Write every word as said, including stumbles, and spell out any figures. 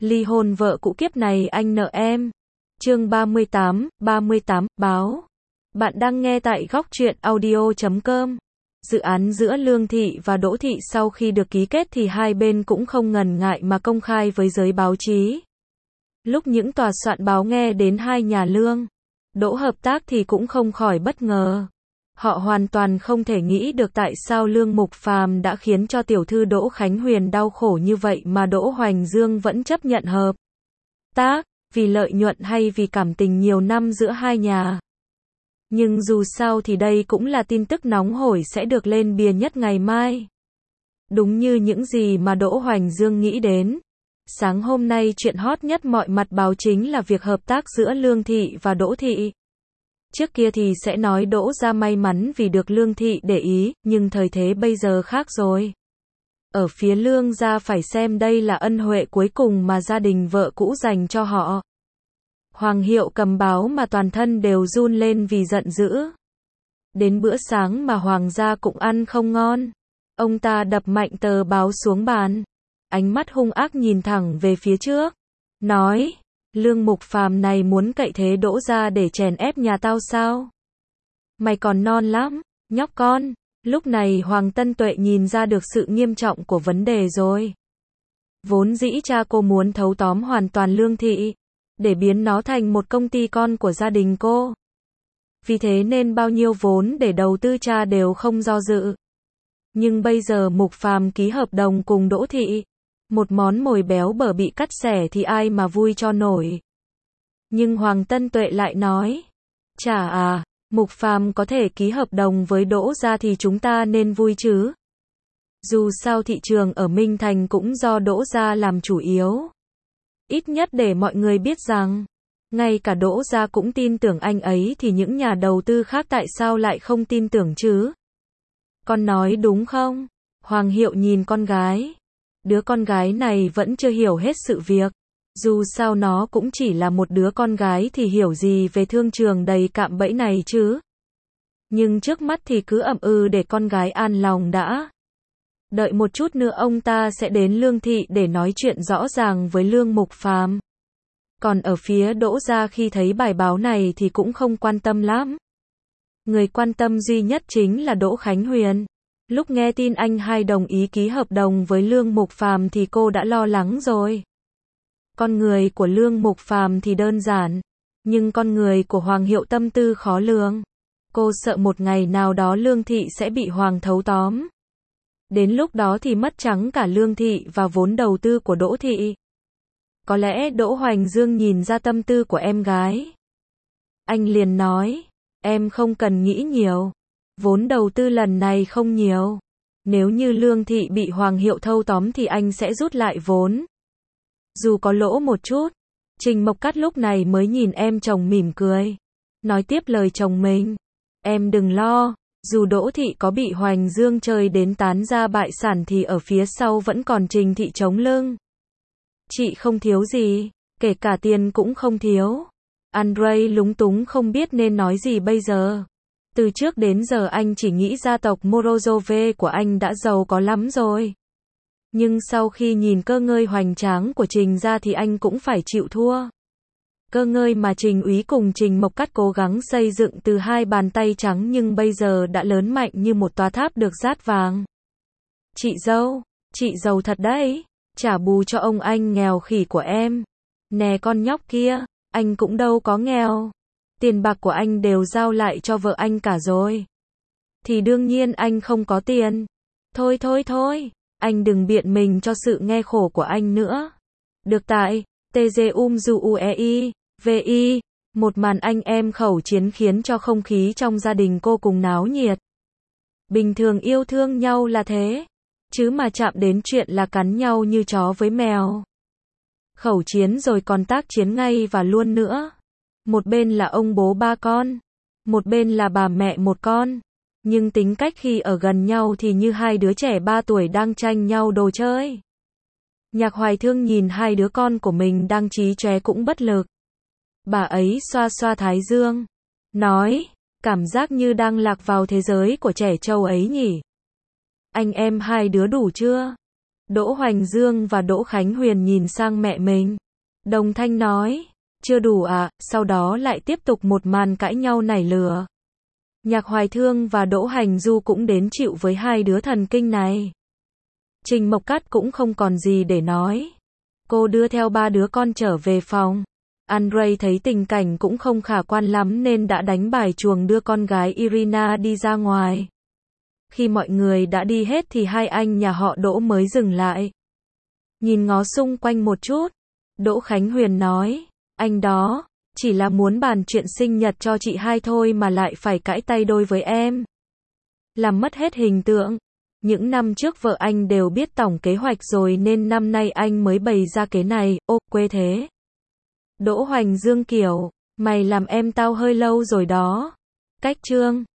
Ly hôn vợ cũ kiếp này anh nợ em. Chương ba mươi tám, ba mươi tám, báo. Bạn đang nghe tại góc truyện audio chấm com. Dự án giữa Lương Thị và Đỗ Thị sau khi được ký kết thì hai bên cũng không ngần ngại mà công khai với giới báo chí. Lúc những tòa soạn báo nghe đến hai nhà Lương, Đỗ hợp tác thì cũng không khỏi bất ngờ. Họ hoàn toàn không thể nghĩ được tại sao Lương Mục Phàm đã khiến cho tiểu thư Đỗ Khánh Huyền đau khổ như vậy mà Đỗ Hoành Dương vẫn chấp nhận hợp tác, vì lợi nhuận hay vì cảm tình nhiều năm giữa hai nhà. Nhưng dù sao thì đây cũng là tin tức nóng hổi sẽ được lên bìa nhất ngày mai. Đúng như những gì mà Đỗ Hoành Dương nghĩ đến. Sáng hôm nay chuyện hot nhất mọi mặt báo chính là việc hợp tác giữa Lương Thị và Đỗ Thị. Trước kia thì sẽ nói Đỗ gia may mắn vì được Lương Thị để ý, nhưng thời thế bây giờ khác rồi. Ở phía Lương gia phải xem đây là ân huệ cuối cùng mà gia đình vợ cũ dành cho họ. Hoàng Hiệu cầm báo mà toàn thân đều run lên vì giận dữ. Đến bữa sáng mà Hoàng gia cũng ăn không ngon. Ông ta đập mạnh tờ báo xuống bàn. Ánh mắt hung ác nhìn thẳng về phía trước. Nói, Lương Mục Phàm này muốn cậy thế Đỗ gia để chèn ép nhà tao sao? Mày còn non lắm, nhóc con. Lúc này Hoàng Tân Tuệ nhìn ra được sự nghiêm trọng của vấn đề rồi. Vốn dĩ cha cô muốn thâu tóm hoàn toàn Lương Thị, để biến nó thành một công ty con của gia đình cô. Vì thế nên bao nhiêu vốn để đầu tư cha đều không do dự. Nhưng bây giờ Mục Phàm ký hợp đồng cùng Đỗ Thị. Một món mồi béo bở bị cắt xẻ thì ai mà vui cho nổi. Nhưng Hoàng Tân Tuệ lại nói, chả à, Mục Phàm có thể ký hợp đồng với Đỗ gia thì chúng ta nên vui chứ. Dù sao thị trường ở Minh Thành cũng do Đỗ gia làm chủ yếu. Ít nhất để mọi người biết rằng, ngay cả Đỗ gia cũng tin tưởng anh ấy thì những nhà đầu tư khác tại sao lại không tin tưởng chứ? Con nói đúng không? Hoàng Hiệu nhìn con gái. Đứa con gái này vẫn chưa hiểu hết sự việc. Dù sao nó cũng chỉ là một đứa con gái thì hiểu gì về thương trường đầy cạm bẫy này chứ. Nhưng trước mắt thì cứ ậm ừ để con gái an lòng đã. Đợi một chút nữa ông ta sẽ đến Lương Thị để nói chuyện rõ ràng với Lương Mục Phàm. Còn ở phía Đỗ gia khi thấy bài báo này thì cũng không quan tâm lắm. Người quan tâm duy nhất chính là Đỗ Khánh Huyền. Lúc nghe tin anh hai đồng ý ký hợp đồng với Lương Mục Phàm thì cô đã lo lắng rồi. Con người của Lương Mục Phàm thì đơn giản, nhưng con người của Hoàng Hiệu tâm tư khó lường. Cô sợ một ngày nào đó Lương Thị sẽ bị Hoàng thâu tóm. Đến lúc đó thì mất trắng cả Lương Thị và vốn đầu tư của Đỗ Thị. Có lẽ Đỗ Hoành Dương nhìn ra tâm tư của em gái. Anh liền nói, em không cần nghĩ nhiều. Vốn đầu tư lần này không nhiều. Nếu như Lương Thị bị Hoàng Hiệu thâu tóm thì anh sẽ rút lại vốn. Dù có lỗ một chút. Trình Mộc Cát lúc này mới nhìn em chồng mỉm cười. Nói tiếp lời chồng mình. Em đừng lo. Dù Đỗ Thị có bị Hoành Dương chơi đến tán ra bại sản thì ở phía sau vẫn còn Trình Thị chống lưng. Chị không thiếu gì. Kể cả tiền cũng không thiếu. Andrei lúng túng không biết nên nói gì bây giờ. Từ trước đến giờ anh chỉ nghĩ gia tộc Morozov của anh đã giàu có lắm rồi. Nhưng sau khi nhìn cơ ngơi hoành tráng của Trình gia thì anh cũng phải chịu thua. Cơ ngơi mà Trình úy cùng Trình Mộc Cát cố gắng xây dựng từ hai bàn tay trắng nhưng bây giờ đã lớn mạnh như một tòa tháp được dát vàng. Chị dâu, chị giàu thật đấy, trả bù cho ông anh nghèo khỉ của em. Nè con nhóc kia, anh cũng đâu có nghèo. Tiền bạc của anh đều giao lại cho vợ anh cả rồi. Thì đương nhiên anh không có tiền. Thôi thôi thôi, anh đừng biện mình cho sự nghe khổ của anh nữa. Được tại, tê giê um du uei, vi, một màn anh em khẩu chiến khiến cho không khí trong gia đình cô cùng náo nhiệt. Bình thường yêu thương nhau là thế, chứ mà chạm đến chuyện là cắn nhau như chó với mèo. Khẩu chiến rồi còn tác chiến ngay và luôn nữa. Một bên là ông bố ba con, một bên là bà mẹ một con. Nhưng tính cách khi ở gần nhau thì như hai đứa trẻ ba tuổi đang tranh nhau đồ chơi. Nhạc Hoài Thương nhìn hai đứa con của mình đang chí chóe cũng bất lực. Bà ấy xoa xoa thái dương, nói, cảm giác như đang lạc vào thế giới của trẻ trâu ấy nhỉ. Anh em hai đứa đủ chưa? Đỗ Hoành Dương và Đỗ Khánh Huyền nhìn sang mẹ mình. Đồng thanh nói, chưa đủ à, sau đó lại tiếp tục một màn cãi nhau nảy lửa. Nhạc Hoài Thương và Đỗ Hành Du cũng đến chịu với hai đứa thần kinh này. Trình Mộc Cát cũng không còn gì để nói. Cô đưa theo ba đứa con trở về phòng. Andrei thấy tình cảnh cũng không khả quan lắm nên đã đánh bài chuồng đưa con gái Irina đi ra ngoài. Khi mọi người đã đi hết thì hai anh nhà họ Đỗ mới dừng lại. Nhìn ngó xung quanh một chút, Đỗ Khánh Huyền nói, anh đó, chỉ là muốn bàn chuyện sinh nhật cho chị hai thôi mà lại phải cãi tay đôi với em. Làm mất hết hình tượng. Những năm trước vợ anh đều biết tổng kế hoạch rồi nên năm nay anh mới bày ra kế này, ô, quê thế. Đỗ Hoành Dương kiểu, mày làm em tao hơi lâu rồi đó. Cách Trương.